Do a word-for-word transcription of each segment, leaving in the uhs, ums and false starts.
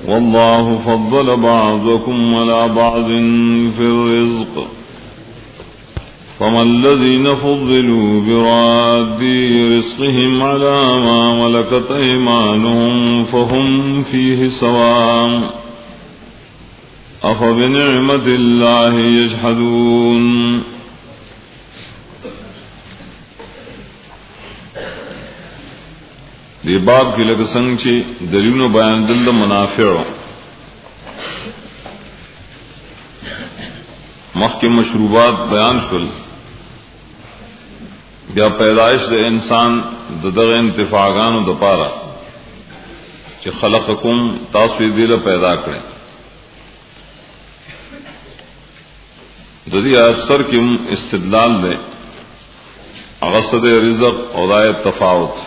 والله فضل بعضكم على بعض في الرزق فما الذين فضلوا براد رزقهم على ما ملكت أيمانهم فهم فيه سواء أفبنعمة الله يجحدون. دی باب کی لگ سنگ چی دلیل بیان دل دا منافع مخ کے مشروبات بیان شل بیا پیدائش د انسان د دغه انتفاعانو د پاره چې خلقکم تاسو دې له پیدا کړې د دې اثر کې استدلال دی هغه څه د رزق او د تفاوت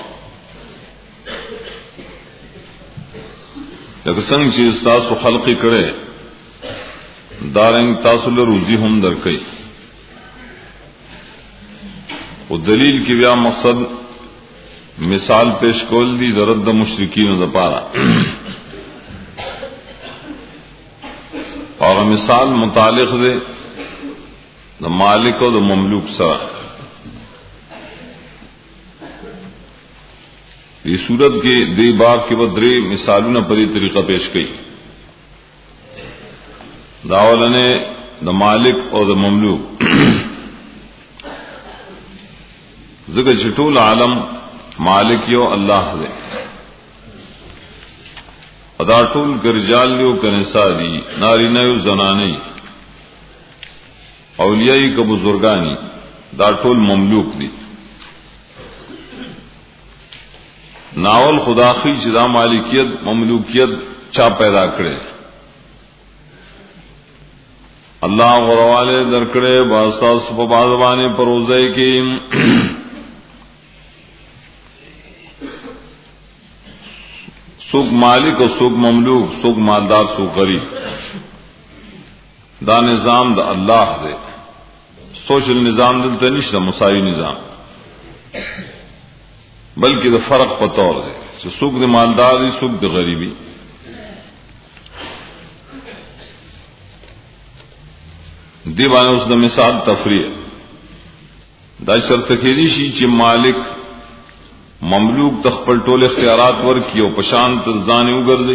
لکه څنګه چې تاسو خلقی کړي دارنګ تاسو له روزي هم درکې او دلیل کې بیا مقصد مثال پیش کول دي د رد مشرکین د پاره او مثال متعلق دی د مالک او د مملوک سره. یہ صورت کے دی باب کے بدرے مثالوں پری طریقہ پیش کی داول نے دا مالک اور دا مملوک ذکر چٹول عالم مالک یو اللہ دے ادا ټول کرجال یو کنسا دی ناری نیو زنانی اولیائی کا بزرگانی دا ټول مملوک دی. ناول خداخی چې دا مالکیت مملوکیت چا پیدا کړي الله غرواله درکړي باساس په بازوانه پروزای کې سوق مالک او سوق مملوک سوق مالدار سوق غریب دا نظام د الله دی. سوشل نظام دلته نشته مساوي نظام بلکہ دا فرق پتور ہے کہ سوق د مالداری سوق د غریبی. دی باندې اوس د مثال تفریح دا شرط کېږي چې مالک مملوک د خپل ټول اختیارات ورکړي او پشان تر ځان وګرځي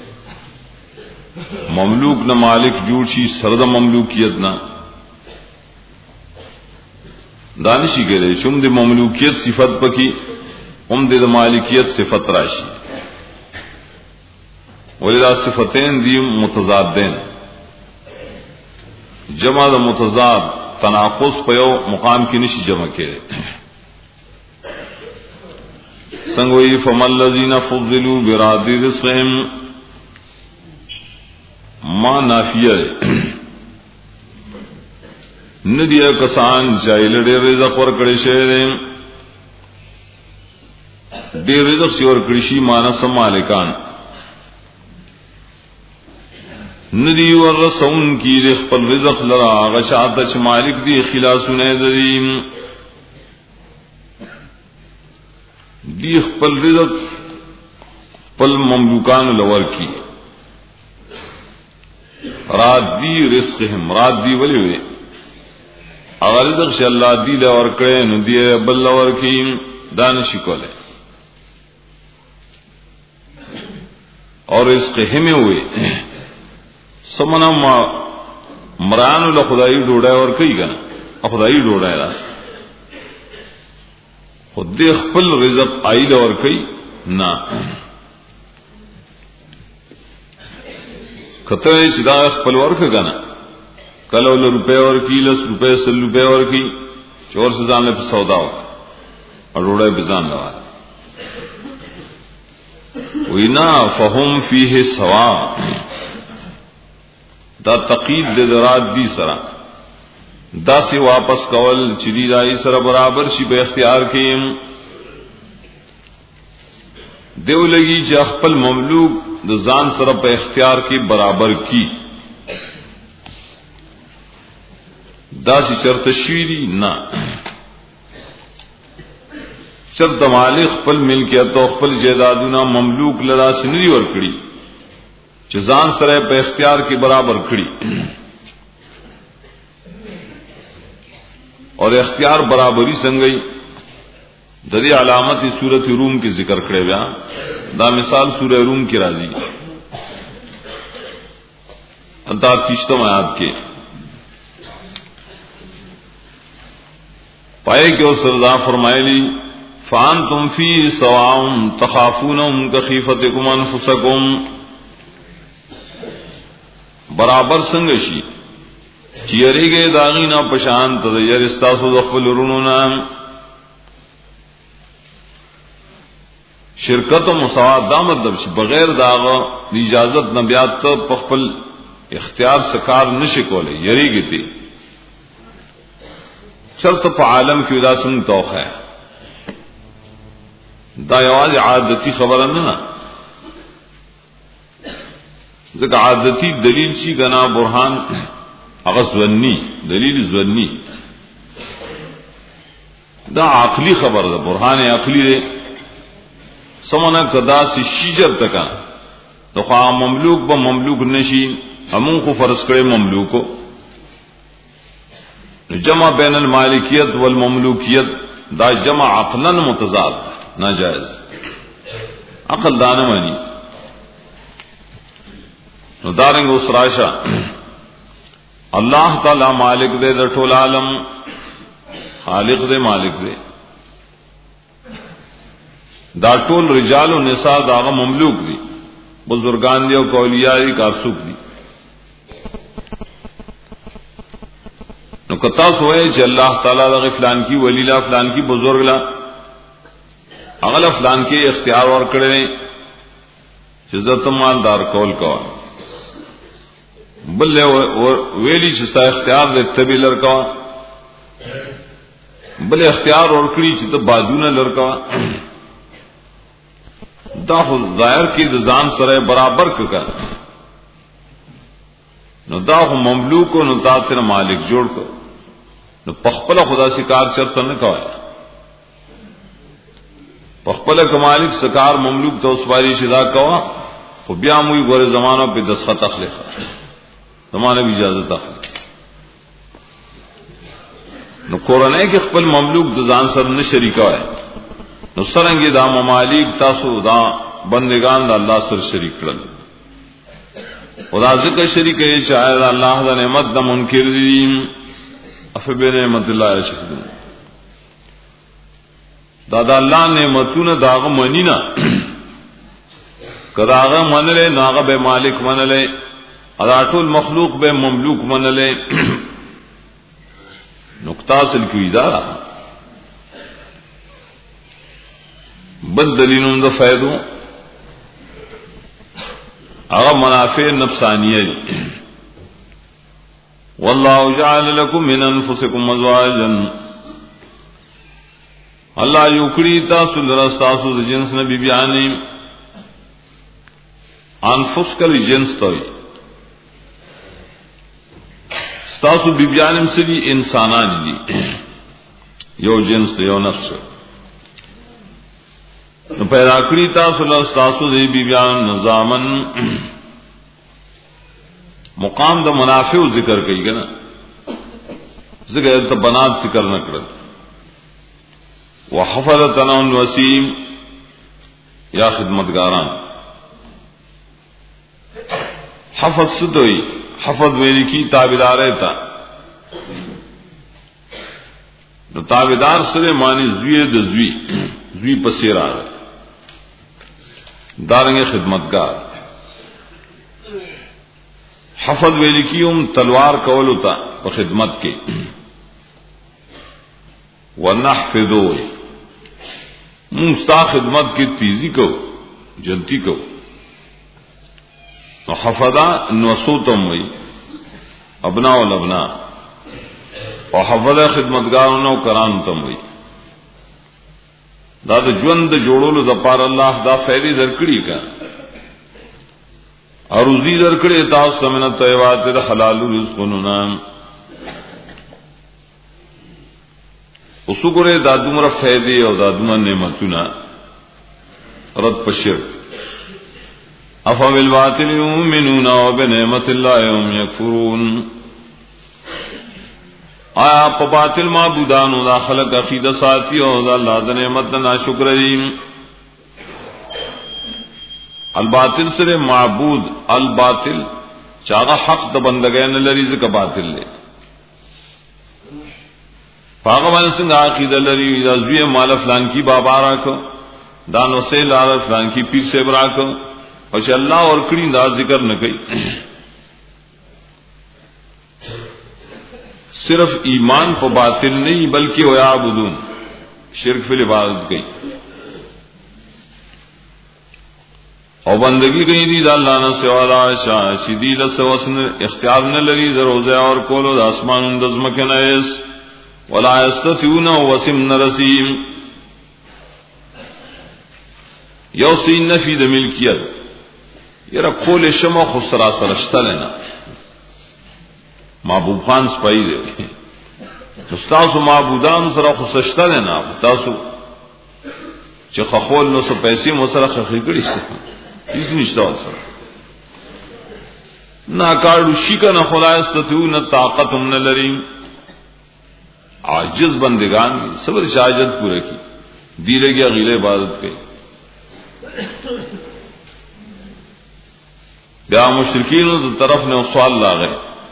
مملوک نه مالک جوړ شي سره د مملوکیت نه دانشي ګره چې د مملوکیت صفت پکې هم د مالکیت صفت راشي ولدا صفتین دی متضادین جمع د متضاد تناقض په یو مقام کې نشي جمع کېږي. څنګه وی فمل الذین فضلوا براد رزقهم ما نافیه ندیه کسان چې له رزق ورکړي شي دیر رزق سی اور کرشی مانا سمالکان ندی ورسون کی رخ پر رزق لرا غشات چ مالک دی خلاصونه دریم دی خپل رزق خپل مملوکان لور کی رات دی رزقهم رات دی ولی وی اگر رزق ش الله دی لور کړي نو دی بل لور کی دانش کوله اور اس قہمے ہوئے سمنا مران له خدای ډوډۍ اور کوي کنه خدای ډوډۍ را خود دې خپل رزق آیل اور کوي نه کته چې دا خپل ورکه کنه کله له روپے اور کی لس روپے سل روپے اور کی چور سے ځان له سودا اور ډوډۍ بزان لوا وینا فهم فيه سواء دا تقید د درات دی سره دا سی واپس کول چې دی راي سره برابر شي په اختیار کې دیو لګي چې خپل مملوک د ځان سره په اختیار کې برابر کی دا سی چرته شيری نه چرته مالک خپل ملکیت او خپل جیدادونه مملوک لرا سنري ور کړی چې ځان سره په اختیار کې برابر کړی اور اختیار برابری څنګه د دې علامت سورۃ روم کې ذکر کړی بیا دا مثال سورۃ روم کې راځي انتا تیشتم آیات کے پائے کہ اس رضا فرمائے لی فانتم فی سواء تخافونهم کخیفتکم انفسکم برابر څنګه شي چې یریږي داغینا پشان ته یې استاسو د خپل ورونو نام شرکت و مساوات دا مطلب چې بغیر داغه اجازت نه بیا ته په خپل اختیار سکار نشي کولای یریږي تی شرط په عالم کې ودا څنګه توخه دا یوازې عادتي خبره نه نه ځکه عادتي دلیل شي غنا برهان هغه ځونی دلیل ځونی دا عقلی خبره ده برهان عقلی ده سمونه کدا سي شجر تکا نو خوا مملوک به مملوک نشي همون خو فرض کړي مملوکو جمع بین المالکیت والمملوکیت دا جمع عقلا متضاد ناجائز عقل دانه مانی نو دارنګ اوس راشه الله تعالی مالک دې د ټول عالم خالق دې مالک دې دا ټول رجال او نساء داغه مملوک دي بزرگان دي او اولیاء دي کارسوک دي نو کتا سوئے چې الله تعالی د فلان کی ولی لا فلان کی بزرگ لا اغل فلان کی اختیار ور کړي چې عزت مالدار کول کو بل ویلی چې ستا اختیار دې تبي لړکا بل اختیار ور کړی چې ته بادونه لړکا دا خو ظاهر کې د ځان سره برابر کړه نو دا خو مملوک او نو تاسو مالک جوړ کو نو پخپل خدا سکار چرته نه کوي پخپل کمالک سکار مملوک ته اوسواري شدا کوا خو بیا موږ ګوره زمانہ په دسخط اخلي زمانہ به اجازه اخلي نو قرآن کې خپل مملوک د ځان سره نه شریک وای نو څنګه دا ممالک تاسو دا بندگان د الله سره شریک کړل خدا ذکر شریک ہے شاید اللہ دا نعمت دا منکر دیم افبی نعمت اللہ شکدون دا دا اللہ نعمتون داغا منینا کدا آغا من لے ناغا بے مالک من لے اداتو المخلوق بے مملوک من لے نقطہ سل کیوئی دارا بد دلیلون دا فیدو اغا منافع نفسانیہ واللہ جعل لکم من انفسکم ازواجا اللہ یکڑی تاسو لرستاسو دا جنس نبی بیانی انفس کلی جنس توی ستاسو بی بیانیم سے بھی انسانانی دی یو جنس یو نفس نو پیدا کړی تاسو له تاسو دی بیان نظامن مقام د منافع ذکر کوي کنه ذکر ته بنات ذکر نه کړل وحفظتنا الوسیم یا خدمتګاران حفظ ستوي حفظ ویل کی تابعدار تا نو تابعدار سره معنی زوی د زوی زوی پسیرا دارنگے خدمتگار حفظ ویلی کیوم تلوار کولو تا و خدمت کے ونحفظو منستا خدمت کی تیزی کو جلتی کو حفظا نوسوتم وی ابنا والابنا و حفظا خدمتگارونو کرانتم وی دا د ژوند جوړولو د پاره الله دا فائدې درکړي کا او روزي درکړي تاسو سمنه طیبات د حلال رزقونو نام وسوګره د دومره فائدې او د دومره نعمتونه رد پشر افبالباطل یؤمنون وبنعمت الله هم یکفرون آیا په باطل معبودانو دا خلق عقیده ساتي او دا الله د نعمت نه شکر دي. الباطل سره معبود الباطل چاغه حق د بندګۍ نه لري ځکه باطل دی. هغه باندې څنګه عقیده لري دا زوی مال فلان کی بابا راکو دا نو سه لار فلان کی پیر سے راکو او چې الله اور کړي دا ذکر نه کوي. صرف ایمان په باطل نہیں بلکہ ويعبدون شرک فی العبادت کوي او بندگی کوي دي د الله نه سوا دا شادي له سوسن اختیار نه لري د روزه اور کولو د اسمانونو د زمکه نه اس ولا یستطيعون وسم رسیم یوسین نفی د ملکیت یره کول شمو خو سرا سرشتل نه معبود خان سپای دی تاسو معبودان سره خو سشتل نه تاسو چې خخول نو څه پیسې مو سره خخې کړی څه هیڅ نشته سره نا کارو شي کنه خدای ستتون طاقت هم نه لري عاجز بندگان صبر شاجت پوره کی دی لګي غیله عبادت کوي. بیا مشرکین د طرف نه سوال لاغی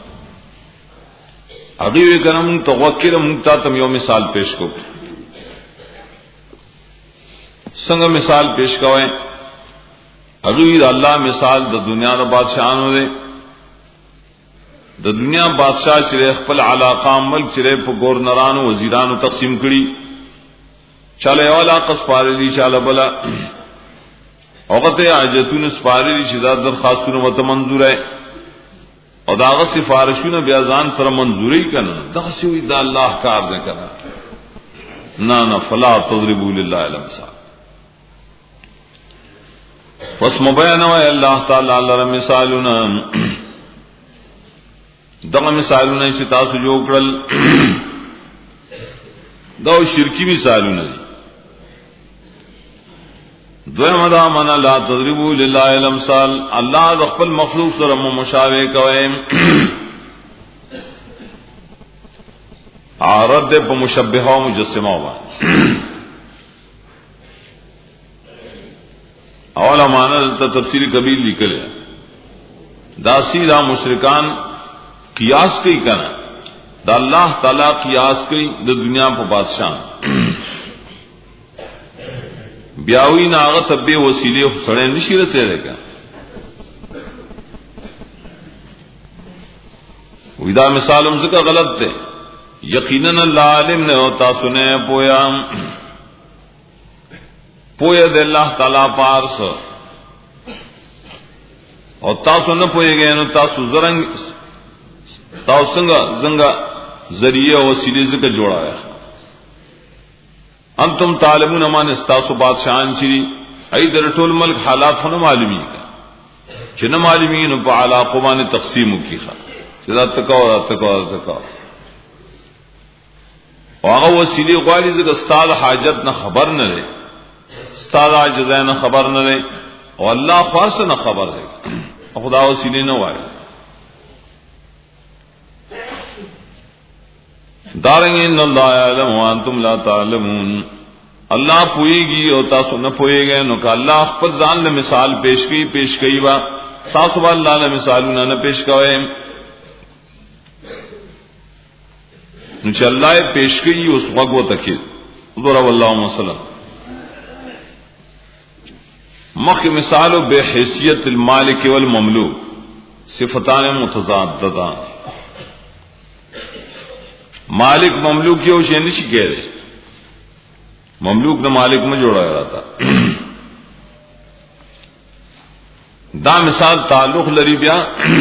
اگی وی کنم توکل مونږ ته یو مثال پیش کو څنګه مثال پیش کوئ اگی الله مثال د دنیا د بادشاہانو دی د دنیا بادشاہ چې خپل علاقه ملک چې په گورنرانو وزیرانو تقسیم کړي چاله یو علاقه سپارلی چاله بلا اوغته حاجتونه سپارلی چې دا درخواستونه وته منظور ہے او داغه سفارشونه بیا ځان سره منظوري کړي دغه شی د الله کار نه کړه نه نه فلا تضربوا لله الامثال پس مبین و الله تعالی لره مثالونه دغه مثالونه چې تاسو جوړ کړل دا شرکی مثالونه دي. دویم دا معنا لا تضربوا لله الامثال الله د خپل مخلوق سره مشابه کوي عارض په مشبهه او مجسمه باندې اوله معنا ته تفسیر کبیر لیکل دا سیدا مشرکان قیاس کوي کنه دا الله تعالی قیاس کوي د دنیا په بادشاہ بیاوی ناغه تبه وسیله سره نشي رسېږي وې دا مثالم څخه غلط ده یقینا الله علم نه او تاسو نه پویا پویا د الله تعالی پارس او تاسو نه پویږئ نو تاسو زرنګ تاسو څنګه څنګه ذریعہ وسیله څخه جوړاوه انتم تعلمون من استاسو بادشاہان چری ای در ټول ملک حالات خو نه معلومی کا چې نه معلومی نو په علاقه باندې تقسیم کیخه چې دا تکاو تکاو تکاو هغه وسیله غواړي چې استاد حاجت نه خبر نه لري استاد عاجز نه خبر نه لري او الله خاص نه خبر دی خدا وسیله نه وایي دارنګ ان الله يعلم وانتم لا تعلمون الله پويږي او تاسو نه پويږئ نو که الله خپل ځان له مثال پیش کوي پیش کوي وا تاسو به الله له مثالونه نه پیش کوئ نو چې الله پیش کوي اوس وګو تکي ضرب الله مثلا مخ مثال به حیثیت المالک والمملوک صفتان متضادتان مالک مملوک یو شی نشي کېږي مملوک د مالک نه جوړا راتا دا مثال تعلق لري بیا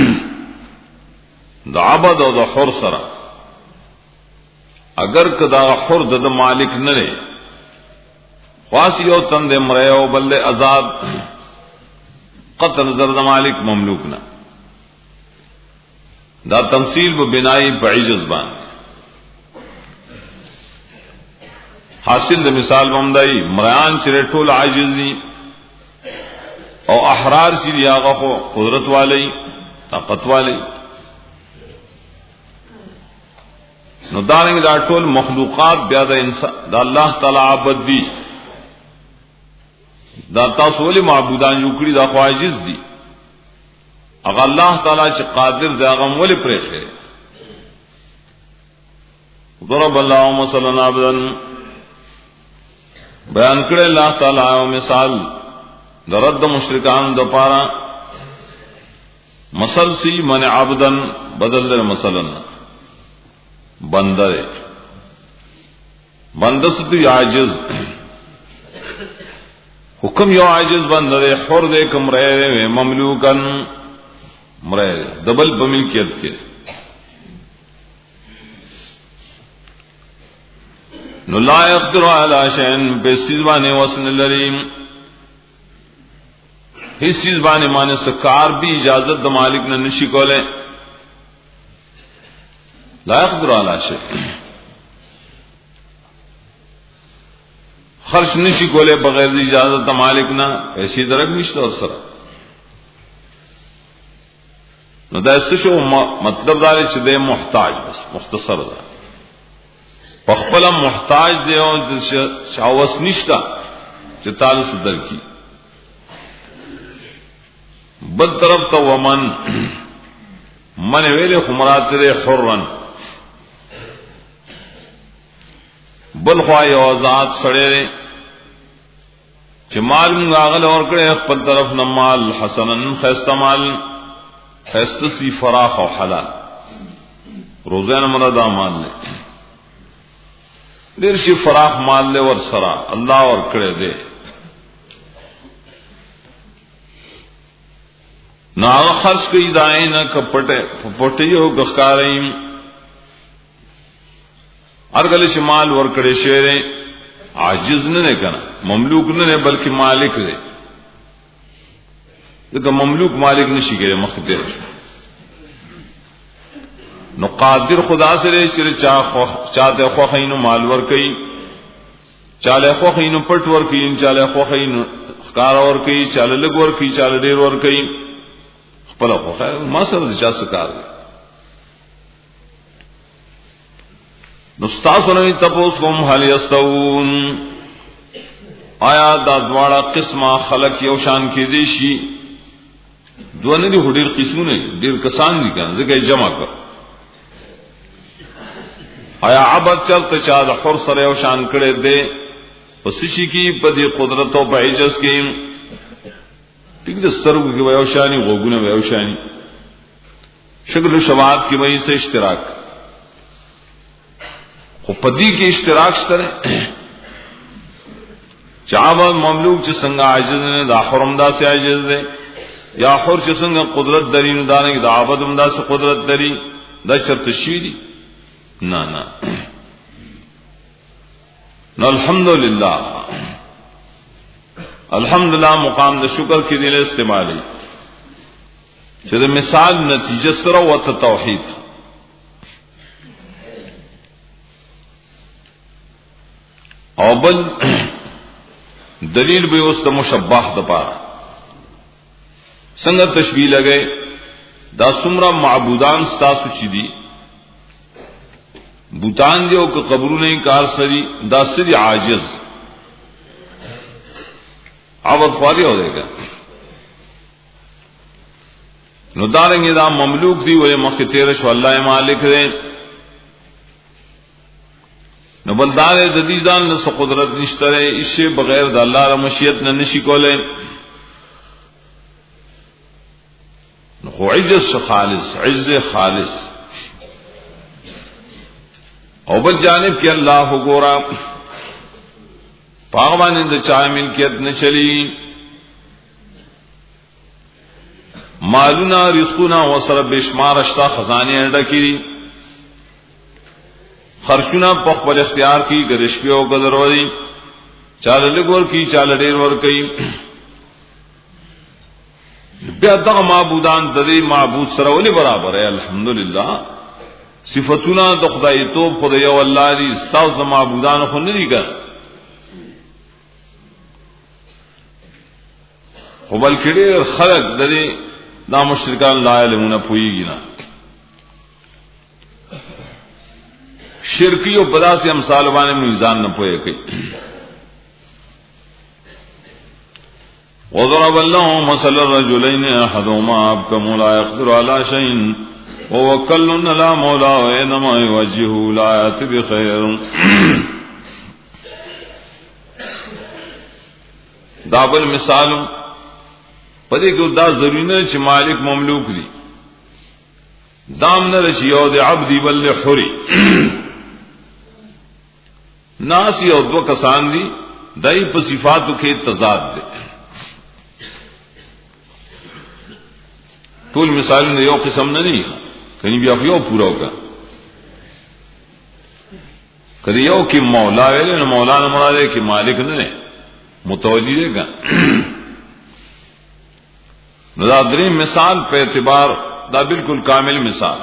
د عبد او د حر سره اگر کدا حر د مالک نه لري خاص یو تند مړ او بل آزاد قطع نظر د مالک مملوک نه دا تمثيل به بنای بعجز باندې حاصل د مثال بمدای مریان چې ټول عاجز دي او احرار چې دی هغه خو قدرت والی طاقت والی. نو دانګ دا ټول مخلوقات بیا د انسان د الله تعالی عبادت دي. دا تاسو ولې معبودان جوړ کړی دا خو عاجز دي. هغه الله تعالی چې قادر دی هغه ولې پرې کړی. ضرب الله مثلا عبدا بیان کړی الله تعالی او مثال درد مشرکان د پاره مثل سی من عبدن بدل در مثلا بندہ ہے بندہ ستو عاجز حکم یو عاجز بندہ دے حر دے کم رہے مملوکن مرے دبل بملکیت کے نو لا يقدر على شيء بسیزبان وسن لریم اس چیز بانے مانے سکار بھی اجازت د مالک نے نشی کولے لا يقدر على شيء خرچ نشی کولے بغیر اجازت د مالک نہ ایسی درک نشته اور سره نو دا څه مطلب دا چې د محتاج بس مختصر ده خپل محتاج دی او شاوس نشتا چې تعالی صدر کی بل طرف ته ومن من ویله خمرات لري حرن بل خو یو آزاد سره چې مال غاغل اور کړي خپل طرف نه مال حسنن خاستمال خاستسی فراخ او حلال روزانه مراد مال نه ډیر شي فراخ مال له ور سره الله اور کړي دے نا خرچ کوي داینه کپټه پټیو غخاریم ارګل چې مال ور کړي شهره عاجز نه نه کنه مملوک نه نه بلکې مالک دی دغه مملوک مالک نشي کېږي مخدر نو قادر خدا سره چې چا خو چاته خو خینو مال ور کوي چاله خو خینو پټ ور کوي چاله خو خینو ښکار ور کوي چاله لګ ور کوي چاله ډیر ور کوي خپل خو خیر ما سره د چا سکار نو تاسو نه تاسو کوم حال یستون آیا دا دواړه قسمه خلق یو شان کې دي شي دوه دي هډیر قسمونه ډیر کسان دي کنه ځکه جمع کړ آیا عبادت چلته چا د حر سره یو شان کړي دي پس شي کی په دې قدرت او په عجز کې ټیک د سرو کې ویو شانی غوګونه ویو شانی شکل او شواهد کې وایي سه اشتراک خو پدې کې اشتراک شته چاوا مملوک چې څنګه عاجز نه دا حرم دا سي عاجز دي یا حر چې څنګه قدرت دري نه دانه دا عبادت هم دا سي قدرت دري دا شرط شي دي نه نه نو الحمدلله الحمدلله مقام د شکر کې دی له استعمالي چې د مثال نتیجه سره وته توحید او بل دلیل به اوس ته مشبہ د پاره څنګه تشبیه لګي دا څومره معبودان ستاسو چي دي بوتان دی او قبرونه کار سری دا سری عاجز عوض خواري ہو جائے گا نو دارنگی دا مملوک دی ولی مخی تیرش واللہ مالک دے نو بلدار ددیدان نسو قدرت نشترے اسے بغیر دا اللہ را مشیت نہ نشی کولے نو خو عجز خالص عجز خالص او بل جانب کی اللہ گورا پاغوان اند چاہ ملکیت نہ چلی مالونا رزقنا وسر بشمار اشتا خزانے اڈا کی خرچنا پخبل اختیار کی گرشپی او گدروری چال لگور کی چال ډیر ور کی بیا دغه معبودان د دې معبود سره ولې برابر ہے الحمدللہ صفاتنا د خدای توب خدای او الله دي استاذ معبودان خو نه دي ګر خو بلکې ډېر خلک د دې دا مشرکان لا علمونه پوهیږي نه شرکی او بدا سے امثال باندې میزان نه پوهه کوي وضرب الله مثل الرجلين احدهما ابكم لا يقدر على شيء ووكلنا لا مولى وانما يوجهه لا ياتي بخير دابل مثال پدې کې دا ضروري نه چې مالک مملوک دي دام نه چې یو د عبد بل حری ناس یو دو کسان دي دای په صفاتو کې تضاد دي ټول مثالونه یو قسم نه دي کني بیا یو پورا وکړه کله یو کې مولا ویل نو مولانا مراد کې مالک نه نه متولی دی کا نو دا درې مثال په اعتبار دا بالکل کامل مثال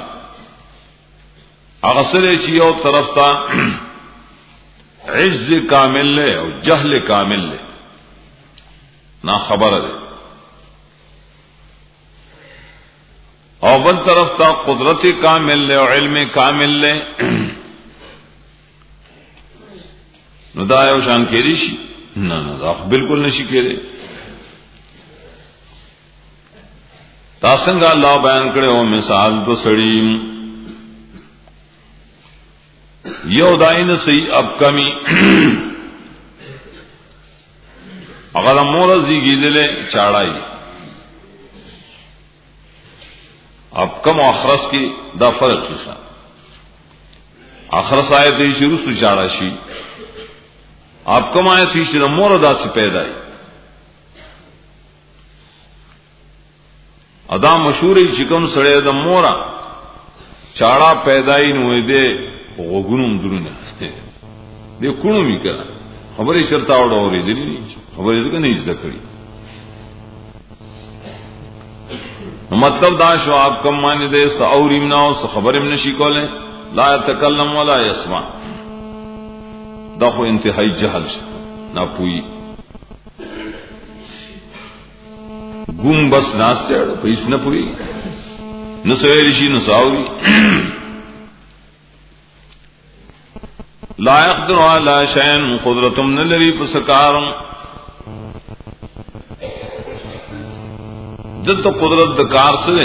هغه سره چې یو طرف ته عجز کامل له او جهل کامل له نا خبره ده او بل طرف ته قدرت کامل له او علم کامل له نو دا یو شان کېږي شي نه نه دا بالکل نشي کېږي تاسو څنګه الله بیان کړو مثال تو سړی یو داین سی اب کمی اگر مورزی گیدلے چاڑائی اب کم اخرس کی دا فرق کی خواہ اخرس آئے تی شروع سے چاڑا شی اب کم آئے تی شروع موردا سے پیدائی ادا مشہوری چکم سڑے دا مورا چاڑا پیدائی نوے دے وګونم درونه دې کونو می کړه خبرې شرطا وړه اورې دې نه خبرې ځکه نه ځکه کړی مطلب دا شو آپ کم معنی دے ساوریم نہ او خبرم نشي کوله لا يتكلم ولا يسمع دا خو انتهائی جهل نه پوي ګوم بس ناشته پیس نه پوي نو سوي شي نو ساوري لا يقدر على شيء قدرتم نلري پسکارم دلته قدرت د کار سره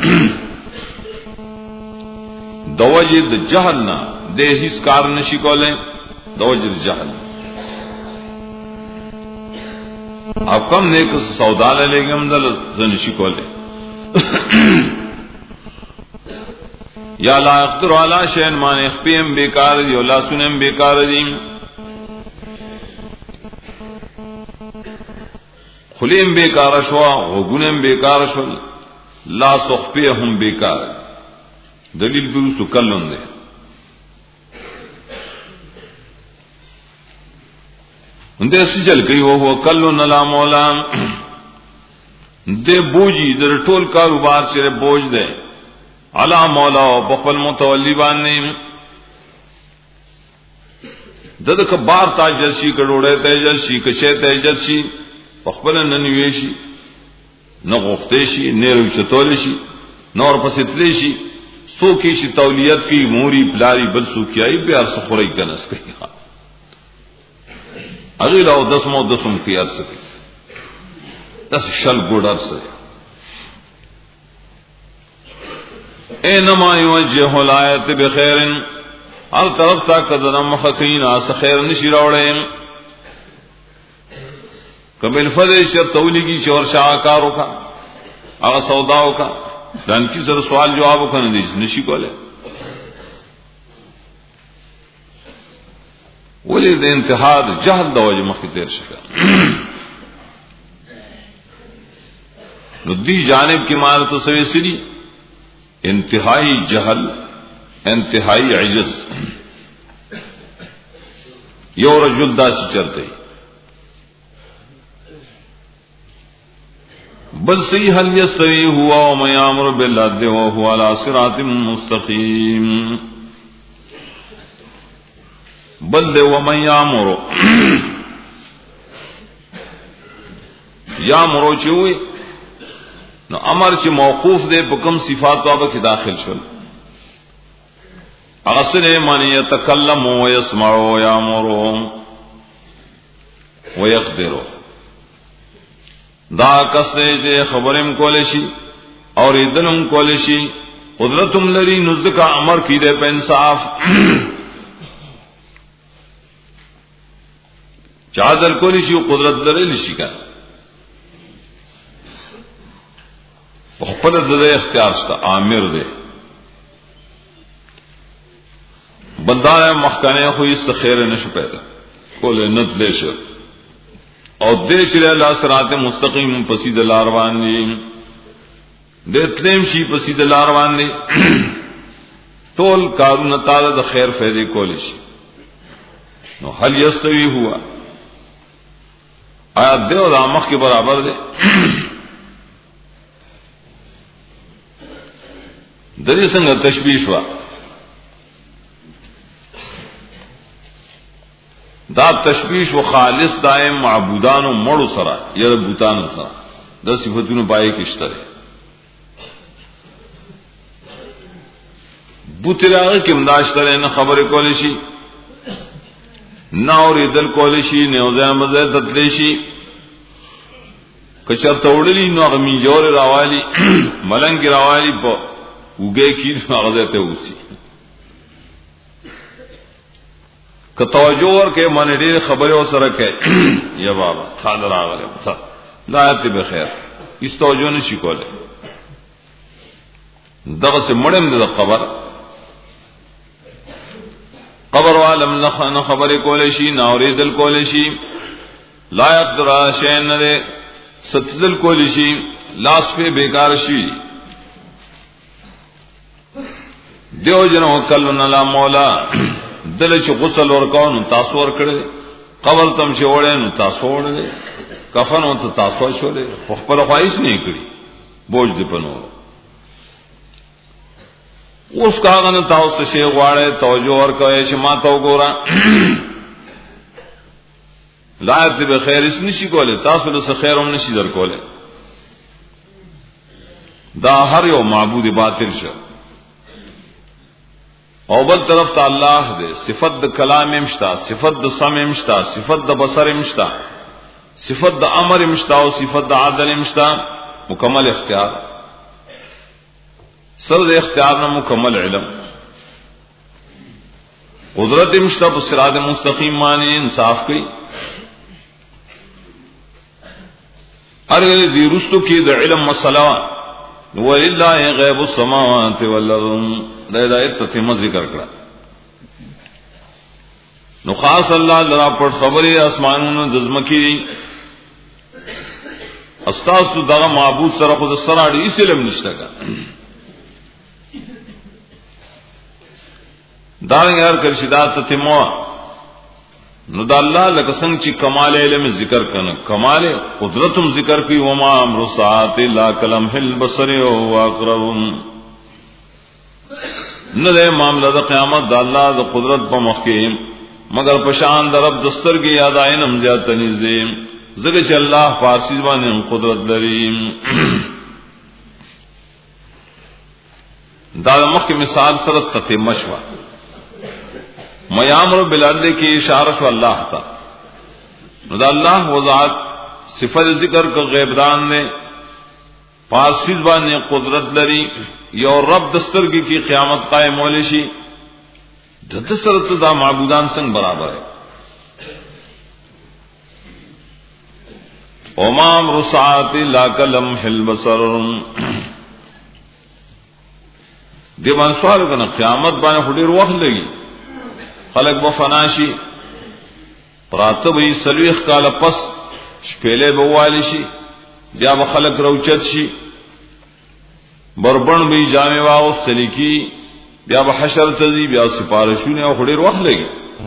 دوجه د جهل نه د هیڅ کار نشي کوله دوجه د جهل اپ کم نیک سودا لګم دل نشي کوله یا لا اقدر علی شیء مان اخپیم بیکار دی او لا سنم بیکار دی خلیم بیکار شو وګونم بیکار شو لا سخپیهم بیکار دلیل درست کلون دی انده سجل کوي او هو کلون لا مولا دے بوجی در ټول کاروبار سره بوج دی علا مولا بخل متولی باندې دغه کبار تاجر شي کډوړې تاجر شي کشه تاجر شي بخل ننوي شي نه غوښته شي نه رچتول شي نور پسې تلې شي سو کې شي تولیت کی موري بلاری بل سو کیای به ارس خوري کنس کوي اغه له دسمو دسم کی ارس کوي دس شل ګډر سره انما يوجه الایت بخير هر طرف تا قدر مخکین اس خیر نشی راوړې کبل فضل شر تولیگی شور شاکارو کا هغه سوداو کا دان کی سره سوال جواب وکنه دي نشی کوله ولې د انتها د جهل د وجه مخکې تیر شګه نو دی جانب کی مارت سوي سړي انتہائی جہل انتہائی عجز یو رجل دا سی چلتے بل سی حل یسوی ہوا ومن یامر بالعدل وهو علی صراط مستقیم بل دے ومن یامر یا مرو چې وي نو امر چې موقوف دی په کوم صفات او کې داخل شول هغه سره معنی يتکلم و يسمع و يامر و يقدر دا کس دې خبرم کول شي اور ایدنم کول شي قدرتم لري نزدک امر کی دے په انصاف چادر کولی شي قدرت لري شي کا خپل د اختیار شته امر دی بندای مخکنه خو یې خیر نشو پیدا کول نه دلې شو او دې چې الله صراط مستقیم پسید لار باندې دتلیم شي پسید لار باندې ټول کارونه تعالی د خیر فائدې کول شي نو هل یستوی هوا آیا دیو د مخ کې برابر دی د دې څنګه تشبیه شو دا تشبیه و خالص دائم معبودان او مړو سره یا بوتانو سره د صفاتونو پای کې شته بوتراغه کې مداشتره نه خبره کول شي ناوري دل کول شي نه ځان مزه تتلی شي کچر توړلی نو غمی جوړ راوالی ملنګ راوالی په وګه کې هغه ته وسی که توجه ورکه باندې ډېر خبره وسره کوي یا بابا ثال راغله ته لا ته به خیر هیڅ توجه نشي کوله دغه سه مړم د قبر قبر عالم نه خبره کولې شي نه اوریدل کولې شي لا يقدر شيء نه ستدل کولې شي لاس په بیکار شي دیو جنو کلن لا مولا دل چې غسل ورکاو نو تاسو ور کړل قبر تم چې وړې نو تاسو وړل کفن او تاسو شولې خپل خواهش نه کړی بوج دې پنو اوس کاغه تاسو شی غواړې توجه ورکوي چې ما تو ګورا لا ته به خیر اس نشي کوله تاسو له خیر هم نشي در کوله دا هر یو معبود باطل شو او بل طرف ته الله دې صفت د کلام مشتا صفت د سمع مشتا صفت د بصر مشتا صفت د امر مشتا او صفت د عدل مشتا مکمل اختیار سر د اختیار نه مکمل علم قدرت مشتا په صراط مستقیم باندې انصاف کوي اره دې رستو کې د علم مسله ولله غیب السماوات والارض دا ہدایت ته ذکر کړه نو خاص الله لرا پر خبره اسمانونو د زمکی استاد دغه معبود سره خو د سره اړ علم نشته کا دا یې هر کرشدات ته مو نو د الله لکه څنګه چې کمال علم ذکر کنه کمال قدرتم ذکر کوي و ما امر ساعت لا کلم هل بصر او اقرب نه ده معاملہ د قیامت د الله د قدرت په مخ کې مگر پشان د رب دسترګي یاد عینم زیات نږدې زګه چې الله فارسی باندې قدرت لري دا مخ کې مثال سره تتمه شوا میامر بالعدل کی اشارہ شو اللہ تا نو دا اللہ وضاحت صفت ذکر کو غیب دان نے فارسی باندې قدرت لري یو رب دسترګي کی قیامت قائم ولې شي د دسترت دا معبودان څنګه برابر ہے امام رسعات لا کلم حل بصر دی منسوال کنه قیامت باندې هډیر وخت لګي خلق بفناشی پراته وی سلوخ کال پس شپېلې بوالی شي بیا به خلق روچت شي بربند وی جامع واو سلیکی بیا به حشر تزي بیا سپارښونه او خډیر وخت لګي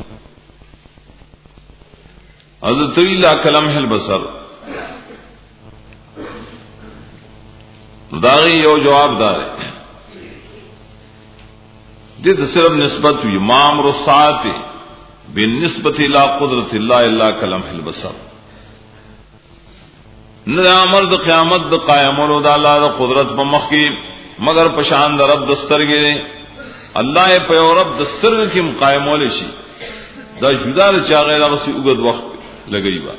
حضرت ویلا کلم هل بصر داغي یو جواب دار دې صرف نسبت وي امام رسعات بالنسبه الى قدرت الله الا كلام البصر نه امر د قیامت د قائمولو د الله د قدرت په مخ کې مگر پشان د رب دسترګې الله په یو رب دسترګې کې قائمول شي دا جدا چا غیر هغه سي وګد وخت لګي با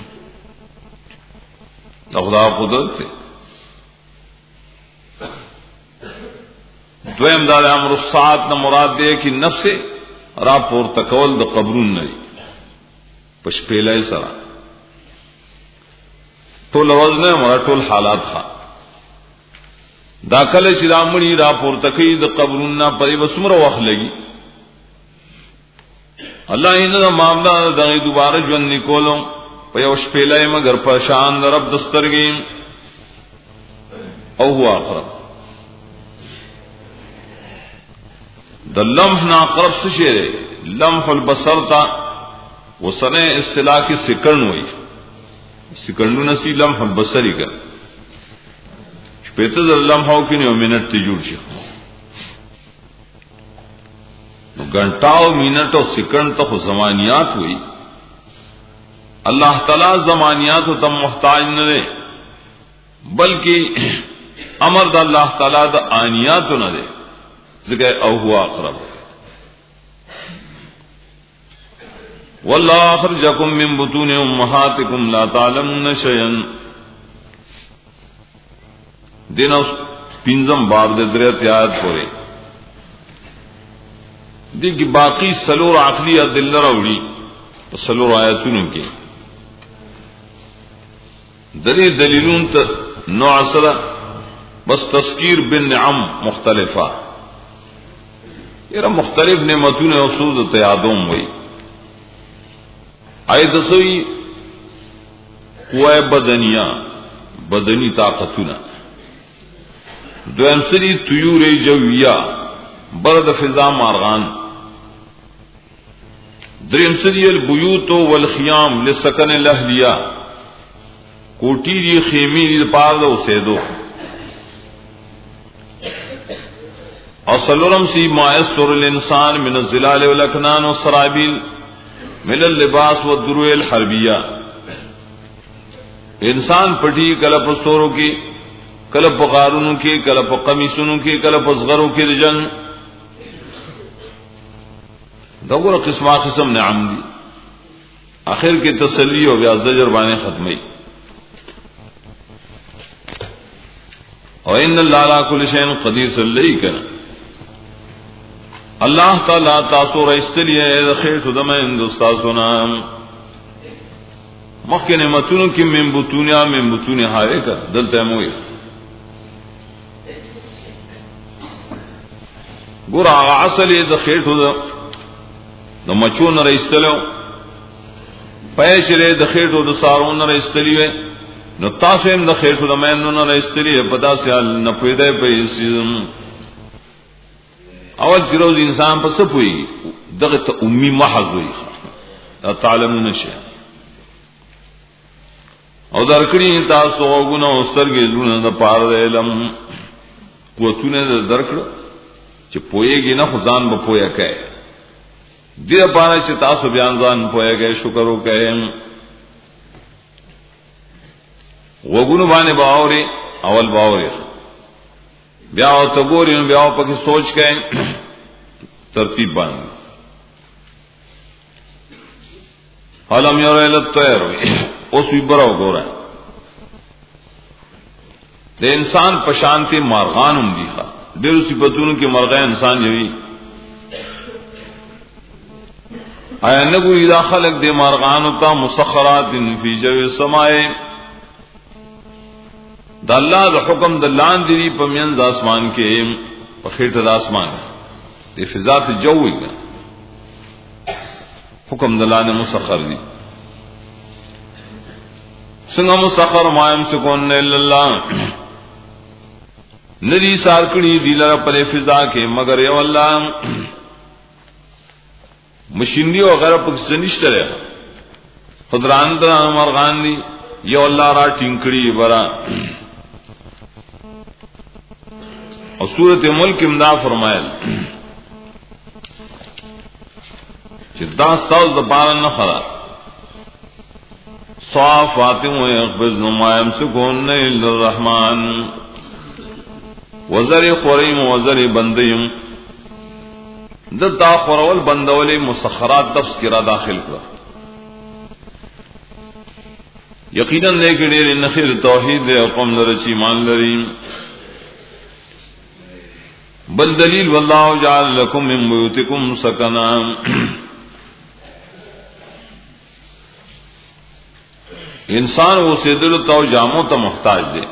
دا خدا قدرت ته دویم دا امر الساعت نه مراد دی چې نفس را پور تکول د قبرون نه پښ پیلای سره ټول ورځ نه مراد ټول حالات ښه دا کله چې رامړي را پور تکي د قبرون نه پرې وسمره وخت لګي الله یې دا معاملہ دغه دوباره ژوند نکولو په یو شپېلای مگر په شان رب دسترګي او هو اقرب د لمح نا اقرب څه شي لمح البصر تا وسنه اصطلاح کې سکن وای سکندونه سي لمح البصري کا شپته د لمحو کې نو منټ ته جوړ شي نو غنټاو منټ او سکند ته زمانيات وای الله تعالی زمانيات ته محتاج نه دی بلکې امر د الله تعالی د آنیات نه دی ذکر او هو اقرب والله اخرجكم من بطون امهاتكم لا تعلمون شيئا دینو پنځم باب د درې آیات پورې دغه باقی سلور عقلی ادله راوړي سلور آیاتونو کې دلیل دلیلون ته نوع سره بس تذکیر بالنعم مختلفه یره مختلف نعمتونه او سود ته یادوم وي اې دسوي قوه بدنیا بدنی طاقتونه دویم سری طیور جویہ برد فضا مارغان دریم سری البیوت والخیام لسکن الاهلیہ کوٹی دی خیمی دی پار دو سیدو اصلورم سی ما یستر الانسان من الظلال والاکنان والسرابیل من اللباس والدروع الحربیہ انسان پٹی کلپ سورو کی کلپ غارونو کی کلپ قمیصونو کی کلپ صغرو کی رجن دغه قسمه قسم نعم دي اخر کې تسلی او بیا زجر باندې ختمي او ان الله على كل شيء قدير صلی کنا الله تعالی تاسو راستلیه د خیر د من استادونه مخکې نعمتونو کې من بطونیا من بطونی هاوی کا دلته موي ګور هغه اصل د خیر د د مچون راستلو پېښره د خېټو د سارون راستلیو نو تاسو هم د خېټو د مېنو نه راستلی پتا سیال نه پیدا پیسې اول چې انسان په څه پوي دغه ته امي محض وي تعلمون شي او درکړي تاسو وګونو سترګې زونه د پاره علم قوتونه درکړه چې پويږي نه خدان به پویا کوي دې پاره چې تاسو بیان ځان پوهیږئ شکر وکئ وګونو باندې باوري اول باوري بیا او ته ګورئ بیا په کې سوچ کئ ترتیب باندې حالم یو ال طیر اوس وی برو ګورئ د انسان په شانتي مارغان هم دي ښه ډېر صفاتونو کې مرغه انسان یوي آیا نګوی دا خلق دے مارغانو تا مسخرات فی جو السماء دا الله د حکم د لاندې په منځ اسمان کې په خېټه د اسمان د فضا ته جوړي حکم د لاندې مسخر دي څنګه مسخر ما يمسكون الا الله ندی سار کړي دی لره په فضا کې مگر یو الله مشینری او غیره په سنشته ده خضران د مرغان دي یو الله را ټینګړي برا او سورته ملک امدا فرمایل چې دا ساز د باران نه خرا والصافات ويقبضن ما يمسكهن إلا الرحمن وزر خوریم وزر بندیم دتا خورول بندولی مسخرات تفسیرہ داخل کړه یقینا لیکن ډېر نخیر توحید دی قوم لري ایمان لري بل دلیل والله جعل لكم من بيوتكم سكنا انسان وہ سیدل تو جاموں ته محتاج دی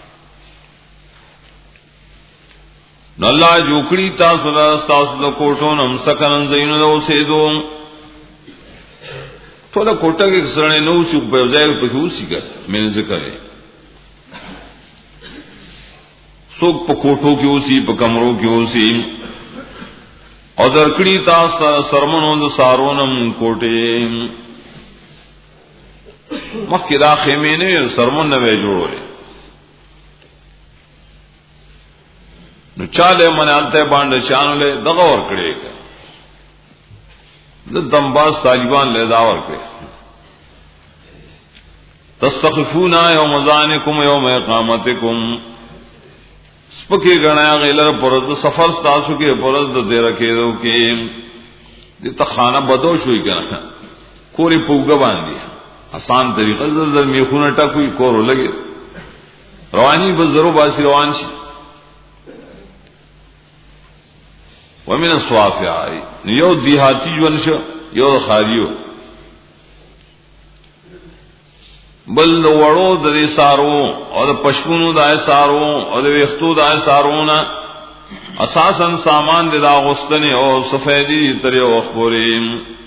نو الله جوکړی تاسو له تاسو د کوټو نم سکنن زینو نو سیدو ټول کوټه کې سره نو شو په ځای په هوسیګه مې ذکر ہے څوک په کوټو کې اوسي په کمرو کې اوسي او درکړی تاسو سرمنو د سارونم کوټه مخکې دا خیمه نه سرمن نه جوړولې نو چاله منالته باندې شانله دغه ور کړی د دمباز طالبان له دا ور کړی تستخفون یوم ذانکم یوم اقامتکم سپکه غنا غیلر پرد سفر تاسو کې پرد دې رکھېدو کې د تخانه بدو شوې کنه کورې پوګه باندې آسان طریقه زر میخونه ټکوي کورو لګي رواني بزرو باسي روان شي ومن الصوافع یو دیہاتی جون شو یو خاریو بل وړو د سارو او د پښپونو د سارو او د وختو د سارونه اساسا سامان د غستنه او سفیدی تر یو خبرې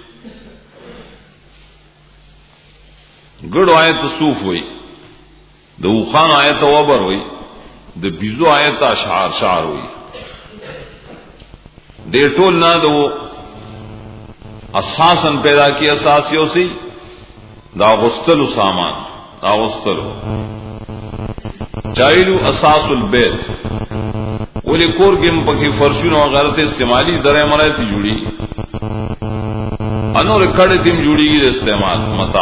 ګړو آیت صوف وي د وخان آیت وبر وي د بيزو آیت اشعار شعر وي دې ټول نه دو اساسا پیدا کی اساسیو سی دا غستلو سامان دا غستلو چایلو اساس البيت ولې کور کې پکې فرشونه او غیرت استعمالي درې مراتب جوړي انور کړه تیم جوړيږي استعمال متا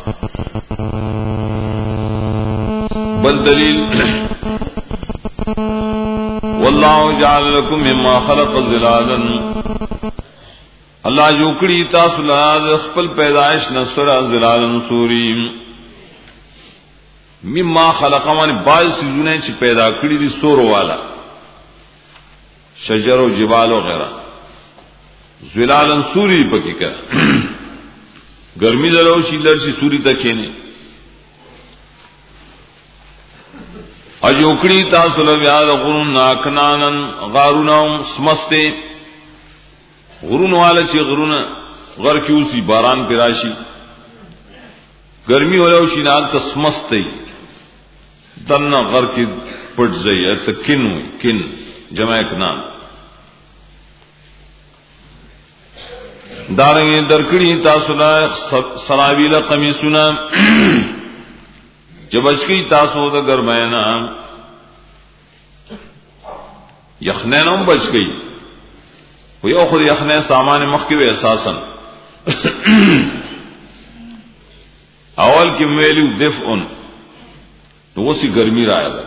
بل دلیل والله جعل لكم مما خلق ظلالا الله جو کړی تاسو له خپل پیدائش نصر ظلالا سوري مما خلق من باز سيزونه چې پیدا کړی دي سور والا شجر او جبال او غیره ظلالا سوري پکې کړه ګرمي درو شي لرشي سوري تکینه اجوکړی تاسو له یاد غرون ناکنانن غارونم سمسته غرون والا چې غرونه غر کیوسی باران پیراشي ګرمي ولو شي نال تسمسته دنه غر کې پټ ځای ته کینو کین جمع کنان دارنګ درکړی تاسو له سراویل قمیصونه جب اشکی تاسو د ګرماینا یخنانم بچ گئی و یو خو یخنه سامان مخکې اساسا اول کې ویلو دفئن نو سی ګرمي راځي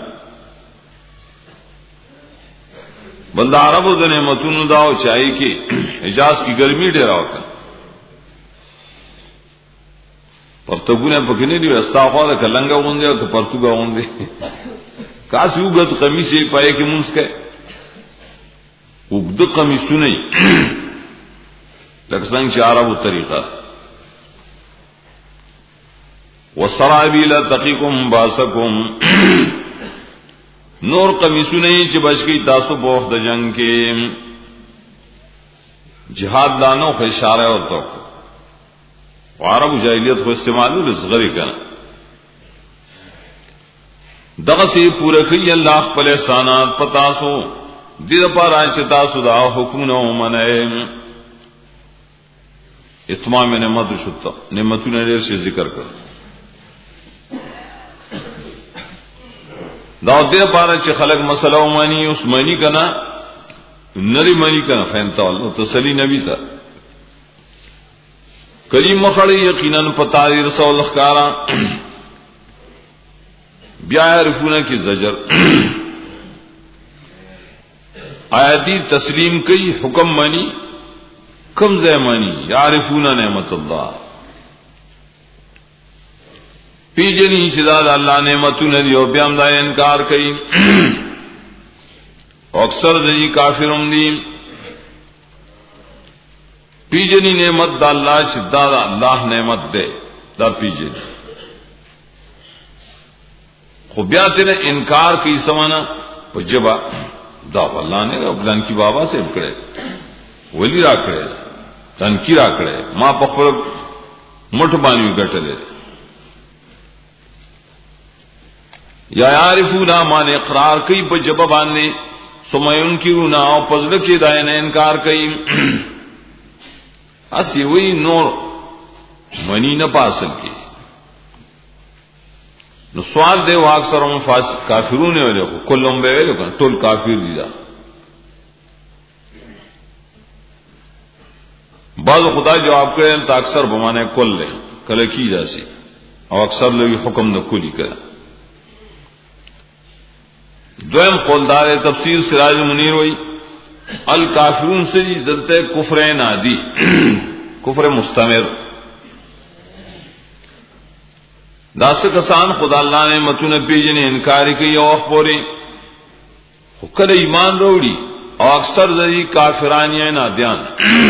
بل عربو د نعمتونو دا او چای کې حجاز کی ګرمي ډیر راوته پرتګونه پکې نه دی استغفار د کلنګا غونډه او پرتګا غونډه کاس یو غت قمیصې پای کې مونږ کې وګد قمیصونه لکه څنګه چې عربو طریقه وسرابیل تقیکم باسکم نور قمیصونه چې بچی تاسو په وخت د جنگ کې jihad لانو په اشاره ورته عرب جاہلیت کو استعمالو لصغری کنا دغه سی پورا کوي الله خپل احسانات پتا سو دې په راځي تاسو دا حکم نو منه اتمام نعمت شتا نعمتونه ډېر شي ذکر کړ دا دې په چې خلق مسله ومني اوس مانی کنا نری مانی کنا فهمتا او تسلی نبی تا کریم مخړی یقینا پتاری رسول خکارا بیا عرفونه کی زجر آیاتی تسلیم کئی حکم مانی کم زمانی یعرفون نعمت اللہ پی جنی شداد اللہ نعمتون دیو بیام دا انکار کئی اکثر دی کافرم دی پی جنی نعمت دا اللہ شداد اللہ نعمت دے دا پی جنی خوبیات نے انکار کی سمانا پجبا دا اللہ نے ابلان کی بابا سے اکڑے ولی راکڑے تنکی راکڑے ماں پخبر مٹھ بانی گٹلے یا یعرفونا مان اقرار کئی پجبا باندے سمیون کی رونا او پزل کی دائن انکار کئی اسی وی نور منی نہ پاسل کی نو سوال دے واک سرم فاس کافرون والے کو کلم بے ویلو کنا ټول کافر دي دا بعض خدا جواب کرے تا اکثر بمانے کل لے کل کی جاسی او اکثر لوگ حکم نہ کلی کرا دویم قولدار تفسیر سراج منیر ہوئی الکافرون سے دلتے کفر نادی کفر مستمر داس کسان خدا اللہ نے متون پیجنے انکار کی او پوری کل ایمان روڑی او اکثر ذری کافرانی نادیان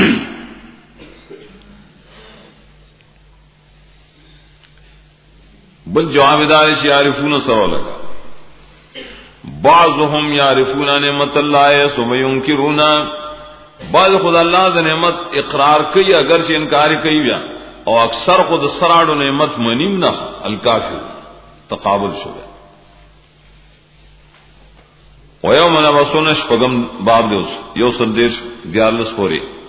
بل جواب دار یعرفون سرو لگا بعضهم یعرفون نعمت اللہ ثم ينکرون بعض خدا اللہ ذ نعمت اقرار کی اگر سے انکار کی بیا او اکثر خود سراڑ نعمت منیم نہ الکافر تقابل شوه و یوم نبسونش پغم باب دیوس یو سندیش گیارلس پوری